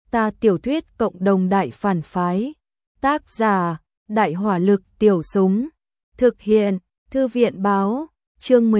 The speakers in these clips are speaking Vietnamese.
Ta tiểu thuyết cộng đồng đại phản phái. Tác giả, Đại hỏa lực tiểu súng. Thực hiện, Thư viện báo. Chương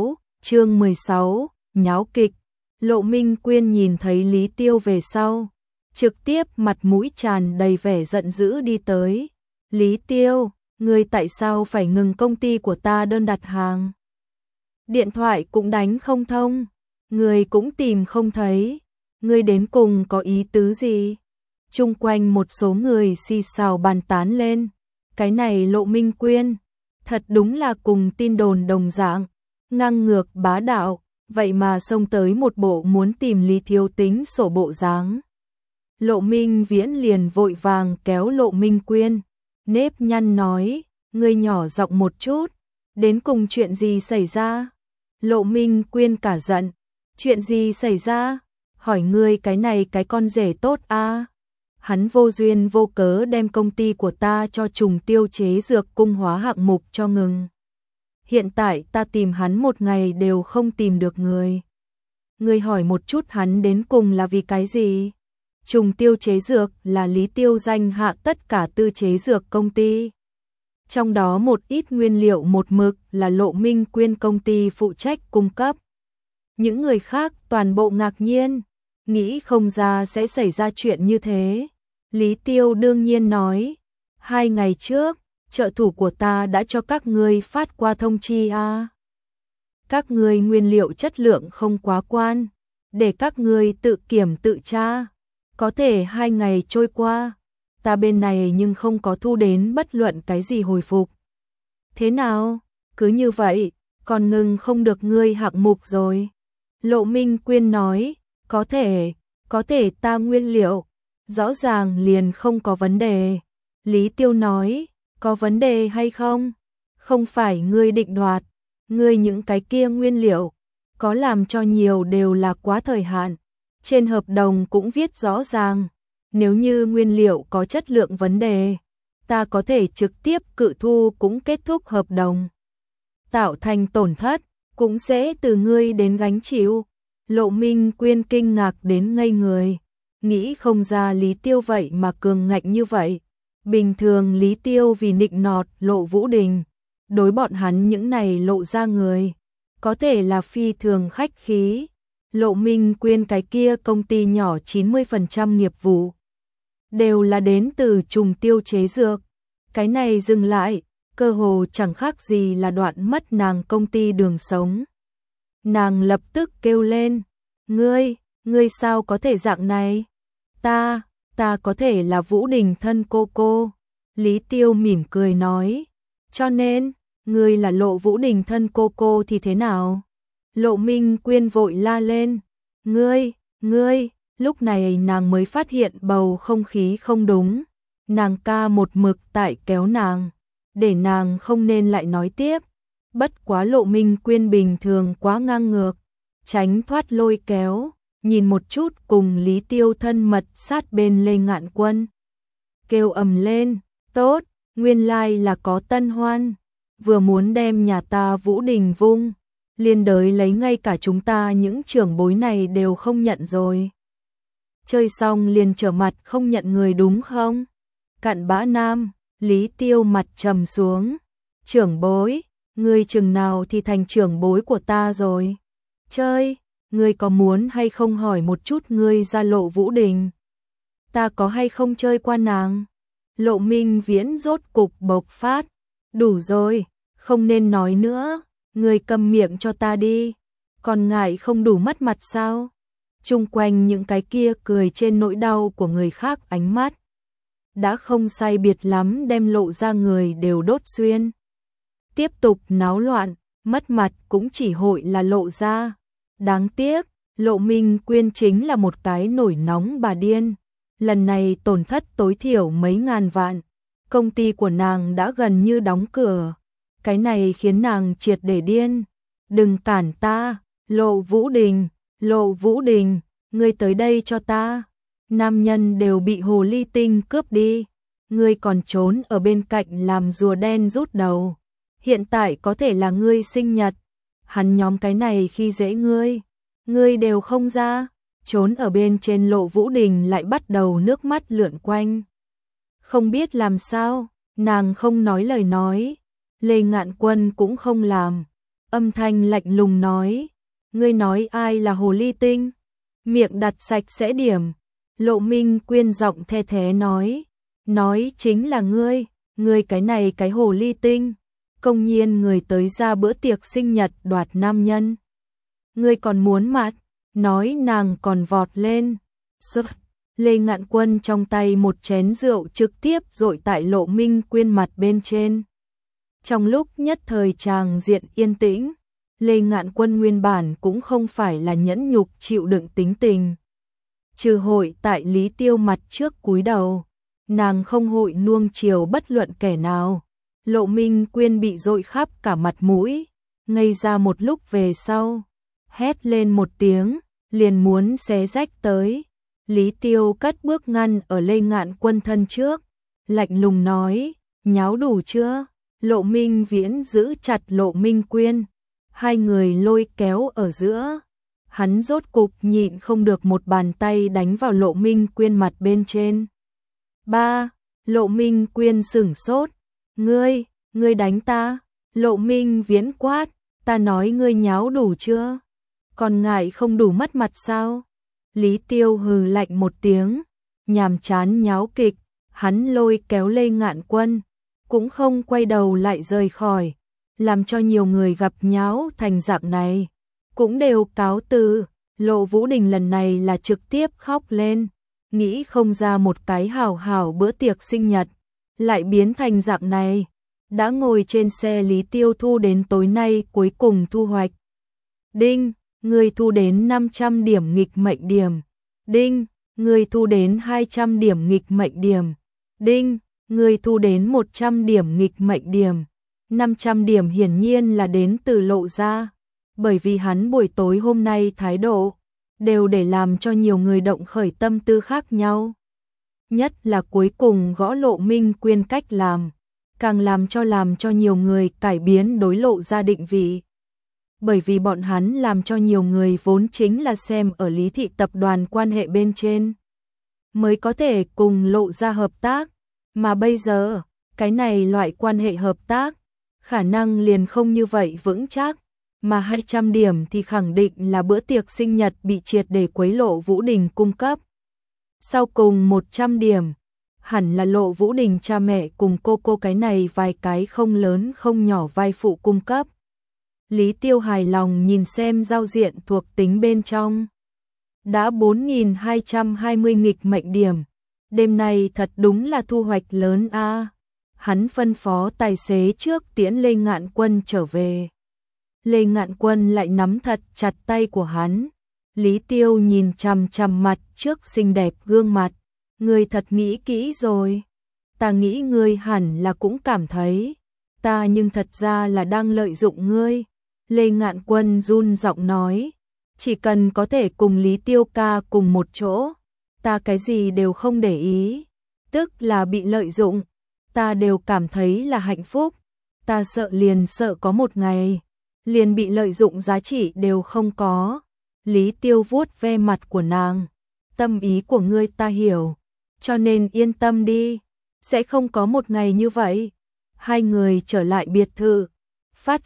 16, nháo kịch. Lộ Minh Quyên nhìn thấy Lý Tiêu về sau, trực tiếp mặt mũi tràn đầy vẻ giận dữ đi tới. Lý Tiêu, ngươi tại sao phải ngừng công ty của ta đơn đặt hàng? Điện thoại cũng đánh không thông, ngươi cũng tìm không thấy, ngươi đến cùng có ý tứ gì? Chung quanh một số người xì xào bàn tán lên, cái này Lộ Minh Quyên, thật đúng là cùng tin đồn đồng dạng, ngang ngược bá đạo, vậy mà xông tới một bộ muốn tìm Lý Thiếu tính sổ bộ dáng. Lộ Minh Viễn liền vội vàng kéo Lộ Minh Quyên, nếp nhăn nói, ngươi nhỏ giọng một chút, đến cùng chuyện gì xảy ra? Lộ Minh Quyên cả giận, chuyện gì xảy ra? Hỏi ngươi cái này cái con rể tốt a? Hắn vô duyên vô cớ đem công ty của ta cho trùng tiêu chế dược cung hóa hạng mục cho ngừng. Hiện tại ta tìm hắn một ngày đều không tìm được người. Ngươi hỏi một chút hắn đến cùng là vì cái gì? Trùng tiêu chế dược là Lý Tiêu danh hạ tất cả tư chế dược công ty. Trong đó một ít nguyên liệu một mực là Lộ Minh Quyên công ty phụ trách cung cấp. Những người khác toàn bộ ngạc nhiên, nghĩ không ra sẽ xảy ra chuyện như thế. Lý Tiêu đương nhiên nói, 2 ngày trước, trợ thủ của ta đã cho các ngươi phát qua thông chi a. Các ngươi nguyên liệu chất lượng không quá quan, để các ngươi tự kiểm tự tra. Có thể 2 ngày trôi qua, ta bên này nhưng không có thu đến bất luận cái gì hồi phục. Thế nào? Cứ như vậy, còn ngừng không được ngươi hạng mục rồi. Lộ Minh Quyên nói, có thể ta nguyên liệu, rõ ràng liền không có vấn đề. Lý Tiêu nói, có vấn đề hay không? Không phải ngươi định đoạt, ngươi những cái kia nguyên liệu, có làm cho nhiều đều là quá thời hạn. Trên hợp đồng cũng viết rõ ràng, nếu như nguyên liệu có chất lượng vấn đề, ta có thể trực tiếp cự thu cũng kết thúc hợp đồng. Tạo thành tổn thất, cũng sẽ từ ngươi đến gánh chịu. Lộ Minh Quyên kinh ngạc đến ngây người, nghĩ không ra Lý Tiêu vậy mà cường ngạnh như vậy. Bình thường Lý Tiêu vì nịnh nọt Lộ Vũ Đình, đối bọn hắn những này lộ ra người, có thể là phi thường khách khí. Lộ Minh Quyên cái kia công ty nhỏ 90% nghiệp vụ đều là đến từ trùng tiêu chế dược. Cái này dừng lại, cơ hồ chẳng khác gì là đoạn mất nàng công ty đường sống. Nàng lập tức kêu lên, ngươi sao có thể dạng này? Ta có thể là Vũ Đình thân cô. Lý Tiêu mỉm cười nói, cho nên, ngươi là Lộ Vũ Đình thân cô thì thế nào? Lộ Minh Quyên vội la lên, ngươi, lúc này nàng mới phát hiện bầu không khí không đúng. Nàng ca một mực tại kéo nàng, để nàng không nên lại nói tiếp. Bất quá Lộ Minh Quyên bình thường quá ngang ngược, tránh thoát lôi kéo, nhìn một chút cùng Lý Tiêu thân mật sát bên Lê Ngạn Quân. Kêu ầm lên, tốt, nguyên lai là có tân hoan, vừa muốn đem nhà ta Vũ Đình vung, liên đới lấy ngay cả chúng ta những trưởng bối này đều không nhận rồi. Chơi xong liền trở mặt không nhận người đúng không? Cặn bã nam, Lý Tiêu mặt trầm xuống, trưởng bối, ngươi chừng nào thì thành trưởng bối của ta rồi? Chơi, ngươi có muốn hay không hỏi một chút ngươi ra Lộ Vũ Đình? Ta có hay không chơi qua nàng? Lộ Minh Viễn rốt cục bộc phát, đủ rồi, không nên nói nữa, ngươi câm miệng cho ta đi, còn ngại không đủ mất mặt sao? Chung quanh những cái kia cười trên nỗi đau của người khác ánh mắt, đã không sai biệt lắm đem lộ ra người đều đốt xuyên. Tiếp tục náo loạn, mất mặt cũng chỉ hội là lộ ra. Đáng tiếc, Lộ Minh Quyên chính là một cái nổi nóng bà điên. Lần này tổn thất tối thiểu mấy ngàn vạn, công ty của nàng đã gần như đóng cửa. Cái này khiến nàng triệt để điên. Đừng cản ta, Lộ Vũ Đình, ngươi tới đây cho ta. Nam nhân đều bị hồ ly tinh cướp đi, ngươi còn trốn ở bên cạnh làm rùa đen rút đầu. Hiện tại có thể là ngươi sinh nhật, hắn nhóm cái này khi dễ ngươi đều không ra, trốn ở bên trên Lộ Vũ Đình lại bắt đầu nước mắt lượn quanh. Không biết làm sao, nàng không nói lời nói, Lê Ngạn Quân cũng không làm, âm thanh lạnh lùng nói, ngươi nói ai là hồ ly tinh? Miệng đặt sạch sẽ điểm. Lộ Minh Quyên giọng the thế nói chính là ngươi cái này cái hồ ly tinh, công nhiên người tới ra bữa tiệc sinh nhật đoạt nam nhân. Ngươi còn muốn mặt, nói nàng còn vọt lên. Lê Ngạn Quân trong tay một chén rượu trực tiếp dội tại Lộ Minh Quyên mặt bên trên. Trong lúc nhất thời tràng diện yên tĩnh, Lê Ngạn Quân nguyên bản cũng không phải là nhẫn nhục chịu đựng tính tình. Trừ hội tại Lý Tiêu mặt trước cúi đầu, nàng không hội nuông chiều bất luận kẻ nào. Lộ Minh Quyên bị dội khắp cả mặt mũi, ngây ra một lúc về sau, hét lên một tiếng, liền muốn xé rách tới. Lý Tiêu cất bước ngăn ở Lê Ngạn Quân thân trước, lạnh lùng nói, nháo đủ chưa? Lộ Minh Viễn giữ chặt Lộ Minh Quyên, hai người lôi kéo ở giữa. Hắn rốt cục nhịn không được một bàn tay đánh vào Lộ Minh Quyên mặt bên trên. Ba, Lộ Minh Quyên sửng sốt, ngươi đánh ta? Lộ Minh Viễn quát, ta nói ngươi nháo đủ chưa? Còn ngại không đủ mất mặt sao? Lý Tiêu hừ lạnh một tiếng, nhàm chán nháo kịch, hắn lôi kéo Lê Ngạn Quân, cũng không quay đầu lại rời khỏi, làm cho nhiều người gặp nháo thành dạng này, cũng đều cáo từ. Lộ Vũ Đình lần này là trực tiếp khóc lên, nghĩ không ra một cái hảo hảo bữa tiệc sinh nhật, lại biến thành dạng này. Đã ngồi trên xe Lý Tiêu thu đến tối nay cuối cùng thu hoạch. Đinh, người thu đến 500 điểm nghịch mệnh điểm. Đinh, người thu đến 200 điểm nghịch mệnh điểm. Đinh, người thu đến 100 điểm nghịch mệnh điểm. 500 điểm hiển nhiên là đến từ Lộ gia, bởi vì hắn buổi tối hôm nay thái độ đều để làm cho nhiều người động khởi tâm tư khác nhau. Nhất là cuối cùng gõ Lộ Minh Quyên cách làm, càng làm cho nhiều người cải biến đối Lộ gia định vị. Bởi vì bọn hắn làm cho nhiều người vốn chính là xem ở Lý thị tập đoàn quan hệ bên trên, mới có thể cùng Lộ gia hợp tác, mà bây giờ, cái này loại quan hệ hợp tác, khả năng liền không như vậy vững chắc, mà 200 điểm thì khẳng định là bữa tiệc sinh nhật bị triệt để quấy Lộ Vũ Đình cung cấp. Sau cùng 100 điểm, hẳn là Lộ Vũ Đình cha mẹ cùng cô cái này vài cái không lớn không nhỏ vai phụ cung cấp. Lý Tiêu hài lòng nhìn xem giao diện thuộc tính bên trong. Đã 4.220 nghịch mệnh điểm. Đêm nay thật đúng là thu hoạch lớn a. Hắn phân phó tài xế trước tiễn Lê Ngạn Quân trở về. Lê Ngạn Quân lại nắm thật chặt tay của hắn. Lý Tiêu nhìn chằm chằm mặt trước xinh đẹp gương mặt. Ngươi thật nghĩ kỹ rồi. Ta nghĩ ngươi hẳn là cũng cảm thấy. Ta nhưng thật ra là đang lợi dụng ngươi. Lê Ngạn Quân run giọng nói. Chỉ cần có thể cùng Lý Tiêu ca cùng một chỗ, ta cái gì đều không để ý. Tức là bị lợi dụng, ta đều cảm thấy là hạnh phúc. Ta sợ có một ngày, liền bị lợi dụng giá trị đều không có. Lý Tiêu vuốt ve mặt của nàng. Tâm ý của ngươi ta hiểu, cho nên yên tâm đi, sẽ không có một ngày như vậy. Hai người trở lại biệt thự, phát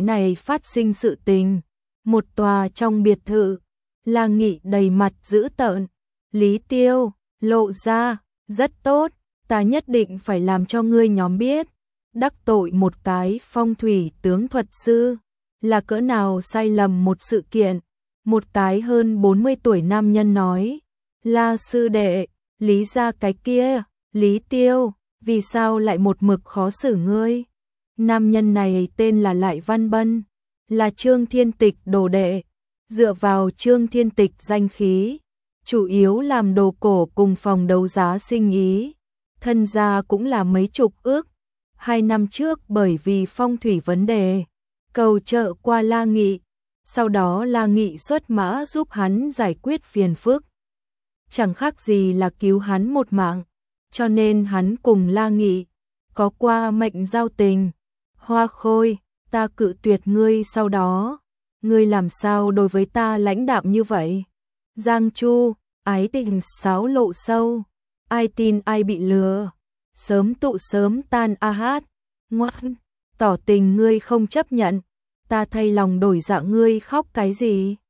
sinh sự tình. Một tòa trong biệt thự, La Nghị đầy mặt dữ tợn. Lý Tiêu, Lộ gia, rất tốt, ta nhất định phải làm cho ngươi nhóm biết, đắc tội một cái phong thủy tướng thuật sư, là cỡ nào sai lầm một sự kiện. Một cái hơn 40 tuổi nam nhân nói, La sư đệ, Lý gia cái kia, Lý Tiêu, vì sao lại một mực khó xử ngươi? Nam nhân này tên là Lại Văn Bân, là Trương Thiên Tịch đồ đệ, dựa vào Trương Thiên Tịch danh khí, chủ yếu làm đồ cổ cùng phòng đấu giá sinh ý, thân gia cũng là mấy chục ước. 2 năm trước bởi vì phong thủy vấn đề, cầu trợ qua La Nghị, sau đó La Nghị xuất mã giúp hắn giải quyết phiền phức. Chẳng khác gì là cứu hắn một mạng, cho nên hắn cùng La Nghị có qua mệnh giao tình. Hoa Khôi, ta cự tuyệt ngươi sau đó, ngươi làm sao đối với ta lãnh đạm như vậy? Giang Chu, ái tình xáo lộ sâu, ai tin ai bị lừa, sớm tụ sớm tan a hát, ngoan, tỏ tình ngươi không chấp nhận, ta thay lòng đổi dạ ngươi khóc cái gì?